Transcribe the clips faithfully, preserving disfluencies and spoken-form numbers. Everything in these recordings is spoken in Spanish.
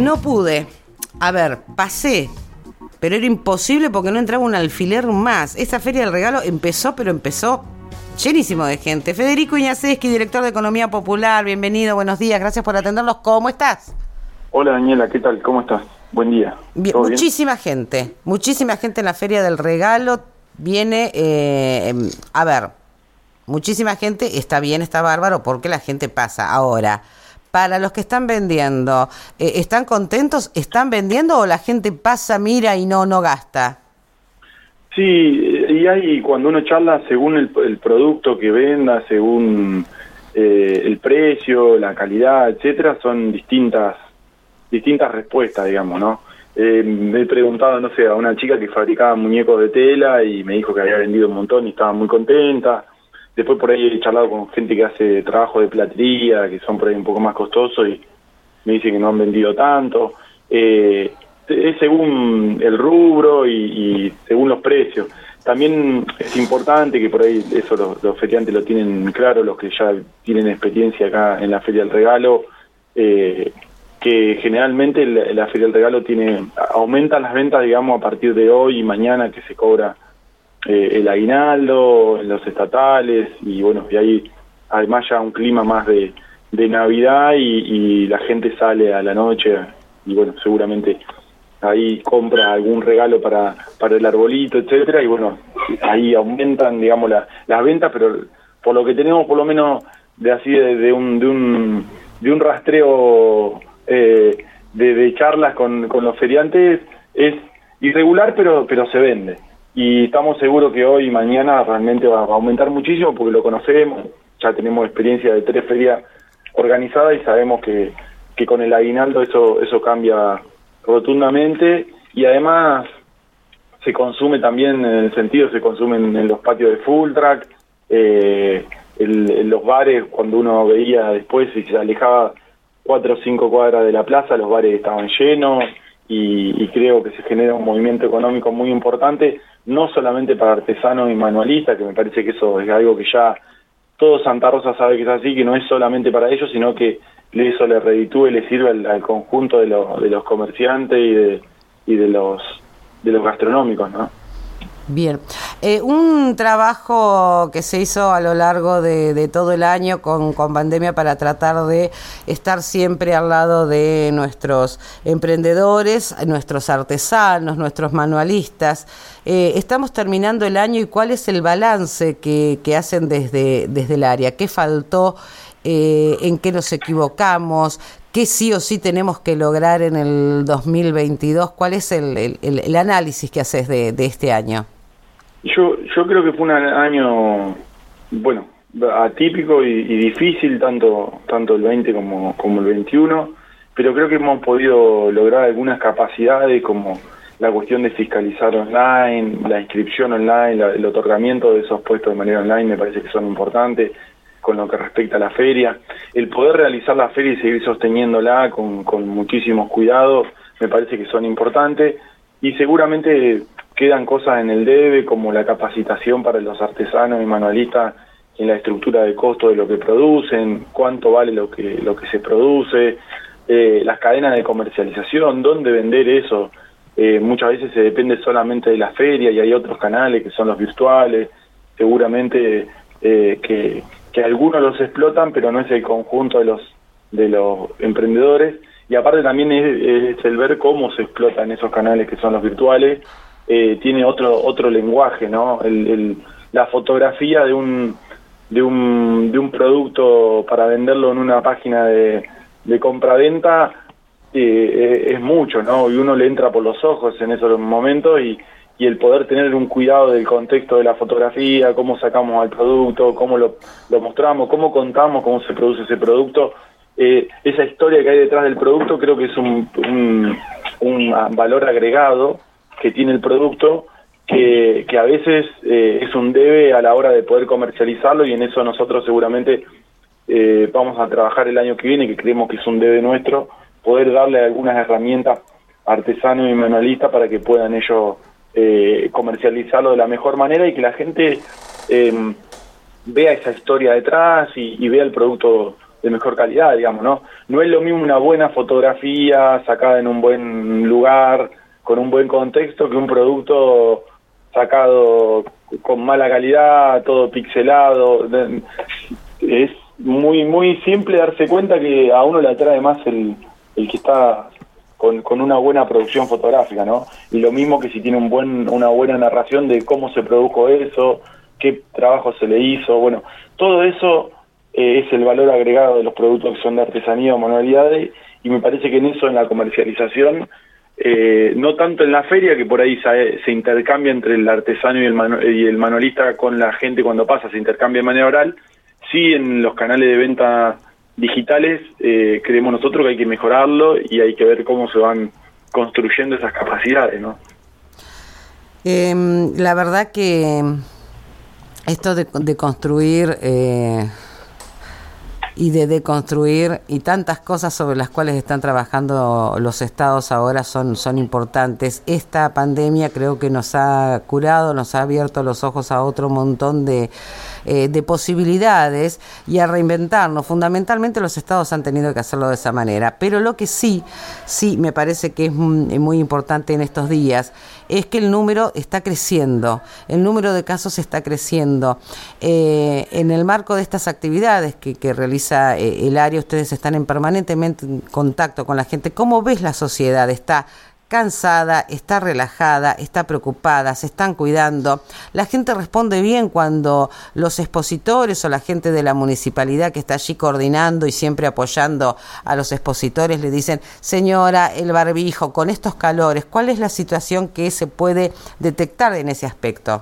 No pude. A ver, pasé, pero era imposible porque no entraba un alfiler más. Esa Feria del Regalo empezó, pero empezó llenísimo de gente. Federico Iñaseski, director de Economía Popular, bienvenido, buenos días, gracias por atendernos. ¿Cómo estás? Hola Daniela, ¿qué tal? ¿Cómo estás? Buen día. Bien, muchísima bien? gente, muchísima gente en la Feria del Regalo. Viene, eh, a ver, muchísima gente, está bien, está bárbaro, porque la gente pasa. Ahora, para los que están vendiendo, eh, ¿están contentos? ¿Están vendiendo o la gente pasa, mira y no, no gasta? Sí, y hay, cuando uno charla, según el, el producto que venda, según eh, el precio, la calidad, etcétera, son distintas distintas respuestas, digamos, ¿no? Eh, me he preguntado, no sé, a una chica que fabricaba muñecos de tela y me dijo que había vendido un montón y estaba muy contenta. Después por ahí he charlado con gente que hace trabajo de platería, que son por ahí un poco más costosos y me dicen que no han vendido tanto. Eh, es según el rubro y, y según los precios. También es importante que por ahí eso los, los feriantes lo tienen claro, los que ya tienen experiencia acá en la Feria del Regalo, eh, que generalmente la, la Feria del Regalo tiene aumentan las ventas, digamos, a partir de hoy y mañana que se cobra eh, el aguinaldo, los estatales, y bueno, y ahí además ya un clima más de, de Navidad y, y la gente sale a la noche y bueno, seguramente ahí compra algún regalo para para el arbolito, etcétera, y bueno, ahí aumentan, digamos, la, las ventas, pero por lo que tenemos, por lo menos de así de, de un de un de un rastreo eh, de, de charlas con, con los feriantes, es irregular, pero pero se vende. Y estamos seguros que hoy y mañana realmente va, va a aumentar muchísimo porque lo conocemos, ya tenemos experiencia de tres ferias organizadas y sabemos que, que con el aguinaldo eso eso cambia rotundamente, y además se consume también, en el sentido, se consumen en los patios de full track, eh, el, en los bares, cuando uno veía después y se alejaba cuatro o cinco cuadras de la plaza, los bares estaban llenos, y, y creo que se genera un movimiento económico muy importante, no solamente para artesanos y manualistas, que me parece que eso es algo que ya todo Santa Rosa sabe que es así, que no es solamente para ellos, sino que eso le reditúe, le sirve al, al conjunto de, lo, de los comerciantes y de, y de los de los gastronómicos, ¿no? Bien, eh, un trabajo que se hizo a lo largo de, de todo el año con, con pandemia para tratar de estar siempre al lado de nuestros emprendedores, nuestros artesanos, nuestros manualistas. Eh, estamos terminando el año y ¿cuál es el balance que, que hacen desde, desde el área? ¿Qué faltó? Eh, ¿En qué nos equivocamos? ¿Qué sí o sí tenemos que lograr en el dos mil veintidós? ¿Cuál es el, el, el análisis que haces de, de este año? Yo yo creo que fue un año, bueno, atípico y, y difícil, tanto tanto el veinte como, como el veintiuno, pero creo que hemos podido lograr algunas capacidades como la cuestión de fiscalizar online, la inscripción online, la, el otorgamiento de esos puestos de manera online me parece que son importantes con lo que respecta a la feria. El poder realizar la feria y seguir sosteniéndola con, con muchísimos cuidados me parece que son importantes, y seguramente quedan cosas en el debe, como la capacitación para los artesanos y manualistas en la estructura de costo de lo que producen, cuánto vale lo que lo que se produce, eh, las cadenas de comercialización, dónde vender eso. Eh, muchas veces se depende solamente de la feria y hay otros canales que son los virtuales, seguramente eh, que, que algunos los explotan, pero no es el conjunto de los de los emprendedores, y aparte también es, es el ver cómo se explotan esos canales que son los virtuales. Eh, tiene otro otro lenguaje, ¿no? El, el, la fotografía de un de un de un producto para venderlo en una página de, de compra-venta eh, es mucho, ¿no? Y uno le entra por los ojos en esos momentos, y, y el poder tener un cuidado del contexto de la fotografía, cómo sacamos al producto, cómo lo, lo mostramos, cómo contamos cómo se produce ese producto, eh, esa historia que hay detrás del producto, creo que es un, un, un valor agregado que tiene el producto, que, que a veces eh, es un debe a la hora de poder comercializarlo, y en eso nosotros seguramente eh, vamos a trabajar el año que viene, que creemos que es un debe nuestro, poder darle algunas herramientas a artesanos y manualistas para que puedan ellos eh, comercializarlo de la mejor manera, y que la gente eh, vea esa historia detrás y, y vea el producto de mejor calidad, digamos, ¿no? No es lo mismo una buena fotografía sacada en un buen lugar, con un buen contexto, que un producto sacado con mala calidad, todo pixelado. Es muy muy simple darse cuenta que a uno le atrae más el, el que está con, con una buena producción fotográfica, ¿no? Y lo mismo que si tiene un buen una buena narración de cómo se produjo eso, qué trabajo se le hizo, bueno, todo eso eh, es el valor agregado de los productos que son de artesanía o manualidades, y me parece que en eso, en la comercialización, eh, no tanto en la feria, que por ahí se, se intercambia entre el artesano y el, manu y el manualista con la gente cuando pasa, se intercambia de manera oral, sí en los canales de venta digitales, eh, creemos nosotros que hay que mejorarlo y hay que ver cómo se van construyendo esas capacidades, ¿no? Eh, la verdad que esto de, de construir eh, y de deconstruir y tantas cosas sobre las cuales están trabajando los estados ahora son, son importantes. Esta pandemia creo que nos ha curado, nos ha abierto los ojos a otro montón de, eh, de posibilidades y a reinventarnos. Fundamentalmente los estados han tenido que hacerlo de esa manera, pero lo que sí, sí me parece que es muy, muy importante en estos días es que el número está creciendo, el número de casos está creciendo. Eh, en el marco de estas actividades que, que realiza eh, el área, ustedes están en permanentemente en contacto con la gente. ¿Cómo ves la sociedad? ¿Está cansada, está relajada, está preocupada, se están cuidando? La gente responde bien cuando los expositores o la gente de la municipalidad que está allí coordinando y siempre apoyando a los expositores le dicen: señora, el barbijo, con estos calores, ¿cuál es la situación que se puede detectar en ese aspecto?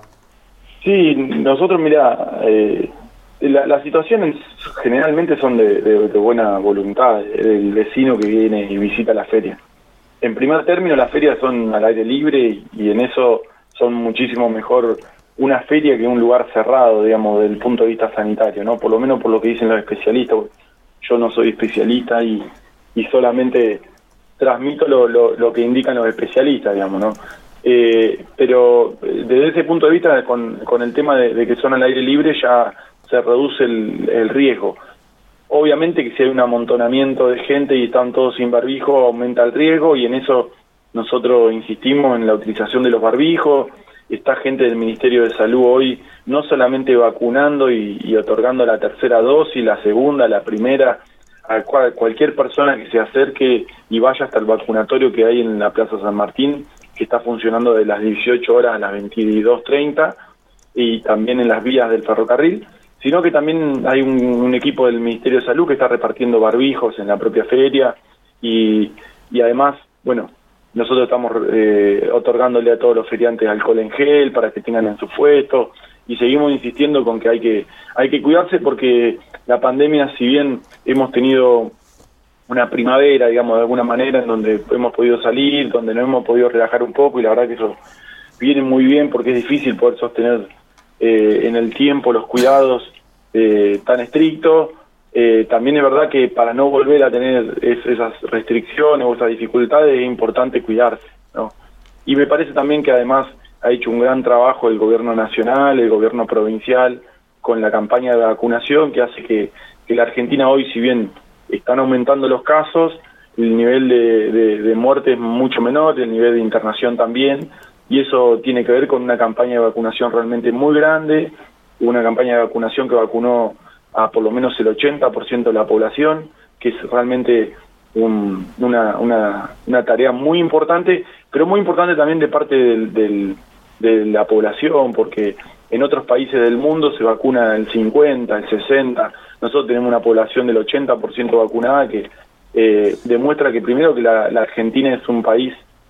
Sí, nosotros, mira, eh, la, las situaciones generalmente son de, de, de buena voluntad, del vecino que viene y visita la feria. En primer término, las ferias son al aire libre y, y en eso son muchísimo mejor una feria que un lugar cerrado, digamos, desde el punto de vista sanitario, ¿no? Por lo menos por lo que dicen los especialistas. Yo no soy especialista y, y solamente transmito lo, lo, lo que indican los especialistas, digamos, ¿no? Eh, pero desde ese punto de vista, con, con el tema de, de que son al aire libre, ya se reduce el, el riesgo. Obviamente que si hay un amontonamiento de gente y están todos sin barbijo, aumenta el riesgo, y en eso nosotros insistimos en la utilización de los barbijos. Está gente del Ministerio de Salud hoy no solamente vacunando y, y otorgando la tercera dosis, la segunda, la primera, a cual, cualquier persona que se acerque y vaya hasta el vacunatorio que hay en la Plaza San Martín, que está funcionando de las dieciocho horas a las veintidós treinta, y también en las vías del ferrocarril, sino que también hay un, un equipo del Ministerio de Salud que está repartiendo barbijos en la propia feria, y, y además, bueno, nosotros estamos eh, otorgándole a todos los feriantes alcohol en gel para que tengan en su puesto, y seguimos insistiendo con que hay que hay que cuidarse, porque la pandemia, si bien hemos tenido una primavera, digamos, de alguna manera, en donde hemos podido salir, donde nos hemos podido relajar un poco, y la verdad que eso viene muy bien, porque es difícil poder sostener eh, en el tiempo los cuidados eh, tan estrictos. Eh, también es verdad que para no volver a tener es, esas restricciones o esas dificultades es importante cuidarse, ¿no? Y me parece también que además ha hecho un gran trabajo el gobierno nacional, el gobierno provincial, con la campaña de vacunación, que hace que, que la Argentina hoy, si bien están aumentando los casos, el nivel de, de, de muerte es mucho menor, el nivel de internación también, y eso tiene que ver con una campaña de vacunación realmente muy grande, una campaña de vacunación que vacunó a por lo menos el ochenta por ciento de la población, que es realmente un, una, una, una tarea muy importante, pero muy importante también de parte del, del, de la población, porque en otros países del mundo se vacuna el cincuenta, el sesenta, nosotros tenemos una población del ochenta por ciento vacunada, que eh, demuestra que primero que la, la Argentina es un país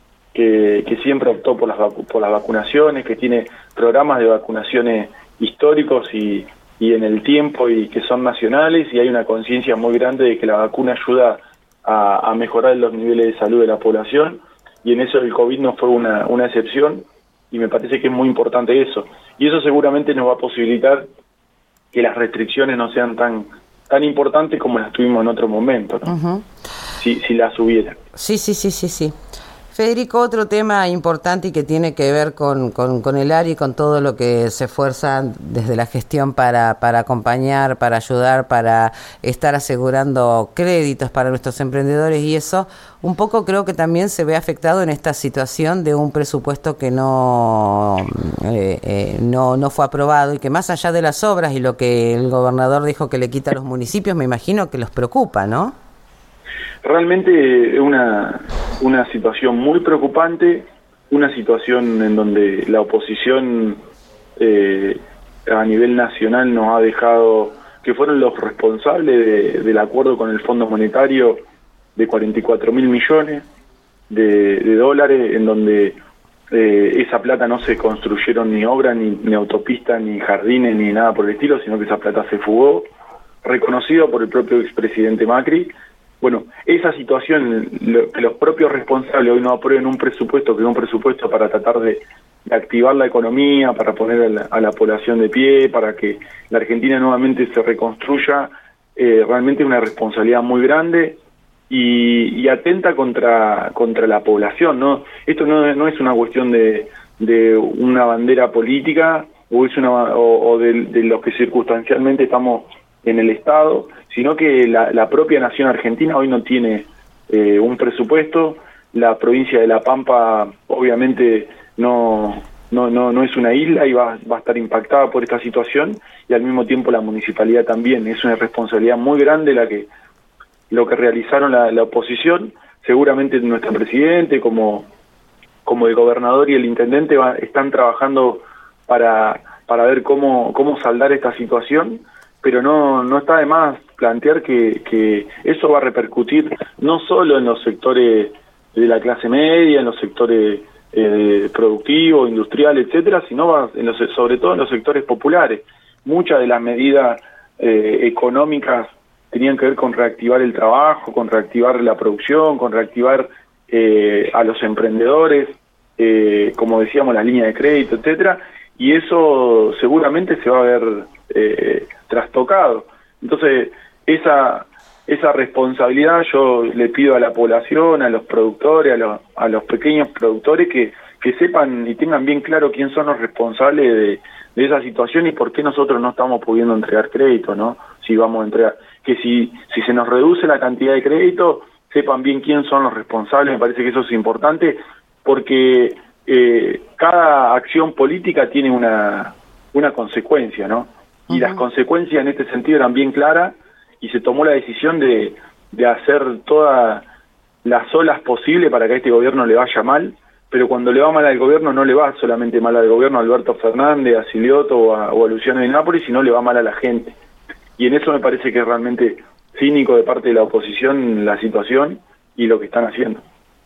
que, que siempre optó por las, vacu por las vacunaciones, que tiene programas de vacunaciones históricos y y en el tiempo, y que son nacionales, y hay una conciencia muy grande de que la vacuna ayuda a, a mejorar los niveles de salud de la población, y en eso el COVID no fue una, una excepción, y me parece que es muy importante eso, y eso seguramente nos va a posibilitar que las restricciones no sean tan tan importantes como las tuvimos en otro momento, ¿no? Uh-huh. si, si las hubiera. Sí, sí, sí, sí, sí. Federico, otro tema importante y que tiene que ver con, con, con el área y con todo lo que se esfuerza desde la gestión para, para acompañar, para ayudar, para estar asegurando créditos para nuestros emprendedores y eso, un poco creo que también se ve afectado en esta situación de un presupuesto que no, eh, eh, no, no fue aprobado y que más allá de las obras y lo que el gobernador dijo que le quita a los municipios, me imagino que los preocupa, ¿no? Realmente es una, una situación muy preocupante, una situación en donde la oposición eh, a nivel nacional nos ha dejado, que fueron los responsables de, del acuerdo con el Fondo Monetario de cuarenta y cuatro mil millones de, de dólares, en donde eh, esa plata no se construyeron ni obras, ni, ni autopistas, ni jardines, ni nada por el estilo, sino que esa plata se fugó, reconocido por el propio expresidente Macri. Bueno, esa situación, lo, que los propios responsables hoy no aprueben un presupuesto, que es un presupuesto para tratar de, de activar la economía, para poner a la, a la población de pie, para que la Argentina nuevamente se reconstruya, eh, realmente es una responsabilidad muy grande y, y atenta contra contra la población, ¿no? Esto no, no es una cuestión de, de una bandera política o es una o, o de, de los que circunstancialmente estamos en el Estado, sino que la, la propia nación argentina hoy no tiene eh, un presupuesto. La provincia de La Pampa obviamente no no no no es una isla y va, va a estar impactada por esta situación, y al mismo tiempo la municipalidad también. Es una responsabilidad muy grande la que lo que realizaron la, la oposición. Seguramente nuestro presidente, como como el gobernador y el intendente va, están trabajando para para ver cómo cómo saldar esta situación, pero no no está de más plantear que, que eso va a repercutir no solo en los sectores de la clase media, en los sectores eh, productivos, industriales, etcétera, sino va en los, sobre todo en los sectores populares. Muchas de las medidas eh, económicas tenían que ver con reactivar el trabajo, con reactivar la producción, con reactivar eh, a los emprendedores, eh, como decíamos, las líneas de crédito, etcétera, y eso seguramente se va a ver eh, trastocado. Entonces, esa esa responsabilidad yo le pido a la población, a los productores, a los, a los pequeños productores que, que sepan y tengan bien claro quién son los responsables de, de esa situación y por qué nosotros no estamos pudiendo entregar crédito, ¿no? Si vamos a entregar, que si, si se nos reduce la cantidad de crédito, sepan bien quién son los responsables. Me parece que eso es importante porque eh, cada acción política tiene una, una consecuencia, ¿no? Y uh-huh. Las consecuencias en este sentido eran bien claras y se tomó la decisión de, de hacer todas las olas posibles para que a este gobierno le vaya mal, pero cuando le va mal al gobierno no le va solamente mal al gobierno, a Alberto Fernández, a Silioto o a, o a Luciano de Nápoles, sino le va mal a la gente. Y en eso me parece que es realmente cínico de parte de la oposición la situación y lo que están haciendo.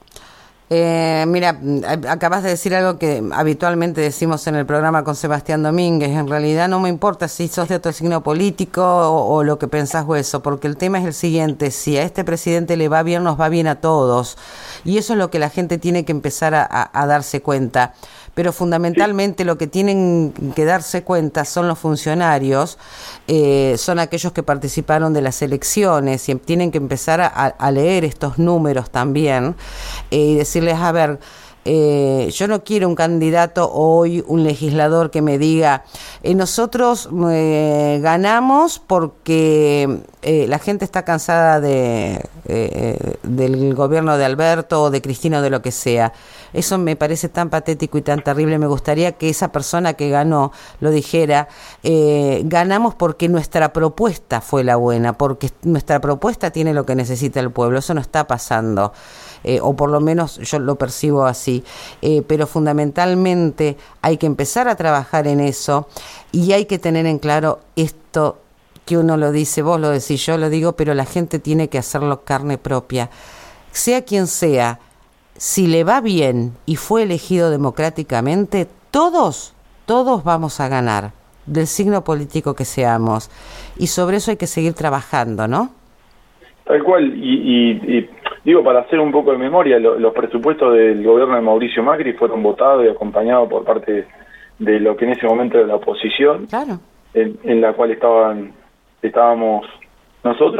Eh, mira, acabas de decir algo que habitualmente decimos en el programa con Sebastián Domínguez. En realidad no me importa si sos de otro signo político o, o lo que pensás o eso, porque el tema es el siguiente: si a este presidente le va bien, nos va bien a todos. Y eso es lo que la gente tiene que empezar a, a, a darse cuenta. Pero fundamentalmente sí. Lo que tienen que darse cuenta son los funcionarios, eh, son aquellos que participaron de las elecciones y tienen que empezar a, a leer estos números también eh, y decirles, a ver, eh, yo no quiero un candidato hoy, un legislador que me diga, eh, nosotros eh, ganamos porque eh, la gente está cansada de eh, del gobierno de Alberto o de Cristina o de lo que sea. Eso me parece tan patético y tan terrible. Me gustaría que esa persona que ganó lo dijera, eh, ganamos porque nuestra propuesta fue la buena, porque nuestra propuesta tiene lo que necesita el pueblo. Eso no está pasando, eh, o por lo menos yo lo percibo así. Eh, pero fundamentalmente hay que empezar a trabajar en eso y hay que tener en claro esto que uno lo dice, vos lo decís, yo lo digo, pero la gente tiene que hacerlo carne propia. Sea quien sea, si le va bien y fue elegido democráticamente, todos, todos vamos a ganar, del signo político que seamos. Y sobre eso hay que seguir trabajando, ¿no? Tal cual. Y, y, y digo, para hacer un poco de memoria, lo, los presupuestos del gobierno de Mauricio Macri fueron votados y acompañados por parte de lo que en ese momento era la oposición, claro. en, en la cual estaban estábamos nosotros.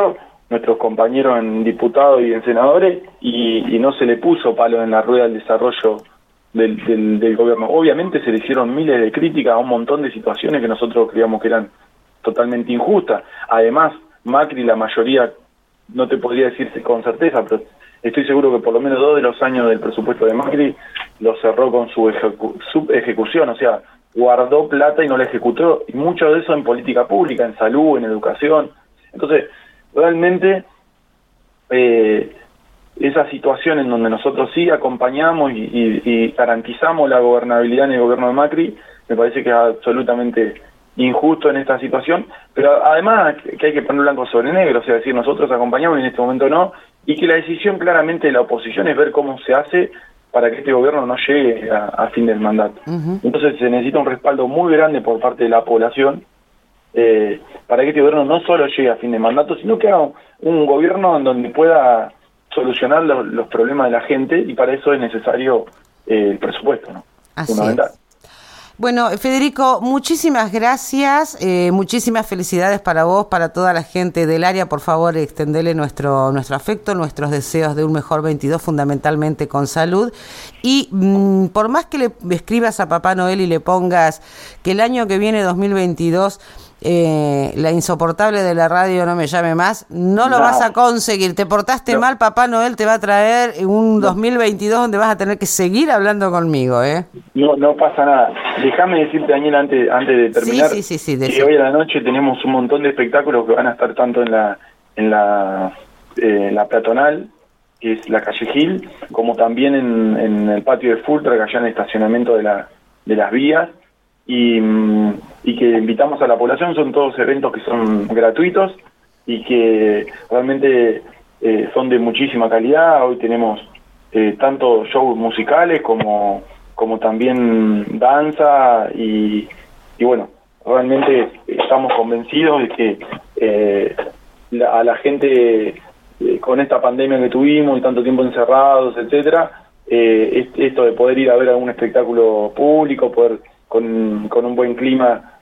nuestros compañeros en diputados y en senadores, y, y no se le puso palo en la rueda del desarrollo del, del, del gobierno. Obviamente se le hicieron miles de críticas a un montón de situaciones que nosotros creíamos que eran totalmente injustas. Además, Macri, la mayoría, no te podría decir con certeza, pero estoy seguro que por lo menos dos de los años del presupuesto de Macri lo cerró con su, ejecu su ejecución, o sea, guardó plata y no la ejecutó, y mucho de eso en política pública, en salud, en educación. Entonces, realmente, eh, esa situación en donde nosotros sí acompañamos y, y, y garantizamos la gobernabilidad en el gobierno de Macri, me parece que es absolutamente injusto en esta situación, pero además que hay que poner blanco sobre negro, o sea, decir, nosotros acompañamos y en este momento no, y que la decisión claramente de la oposición es ver cómo se hace para que este gobierno no llegue a, a fin del mandato. Uh-huh. Entonces se necesita un respaldo muy grande por parte de la población, eh, para que este gobierno no solo llegue a fin de mandato, sino que haga un, un gobierno en donde pueda solucionar lo, los problemas de la gente, y para eso es necesario eh, el presupuesto, ¿no? Así Fundamental. Es. Bueno, Federico, muchísimas gracias, eh, muchísimas felicidades para vos, para toda la gente del área. Por favor, extendele nuestro nuestro afecto, nuestros deseos de un mejor veintidós, fundamentalmente con salud. Y mmm, por más que le escribas a Papá Noel y le pongas que el año que viene, dos mil veintidós, eh, la insoportable de la radio no me llame más, no lo no. vas a conseguir. Te portaste no. mal, Papá Noel te va a traer un no. dos mil veintidós donde vas a tener que seguir hablando conmigo, ¿eh? No, no pasa nada. Déjame decirte, Daniel, antes, antes de terminar, sí, sí, sí, sí, que hoy a la noche tenemos un montón de espectáculos que van a estar tanto en la en la, eh, la peatonal, que es la calle Gil, como también en, en el patio de Fultra, que allá en el estacionamiento de, la, de las vías, y, y que invitamos a la población. Son todos eventos que son gratuitos y que realmente eh, son de muchísima calidad. Hoy tenemos eh, tanto shows musicales como como también danza, y, y bueno, realmente estamos convencidos de que eh, la, a la gente eh, con esta pandemia que tuvimos y tanto tiempo encerrados, etcétera, eh, esto de poder ir a ver algún espectáculo público, poder con, con un buen clima,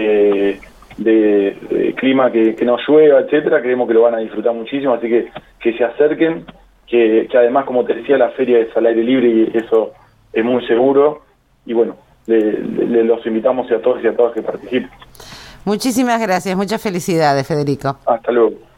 eh, de, de clima que, que no llueva, etcétera, creemos que lo van a disfrutar muchísimo, así que que se acerquen, que, que además, como te decía, la feria es al aire libre y eso es muy seguro, y bueno, le, le, los invitamos a todos y a todas que participen. Muchísimas gracias, muchas felicidades, Federico. Hasta luego.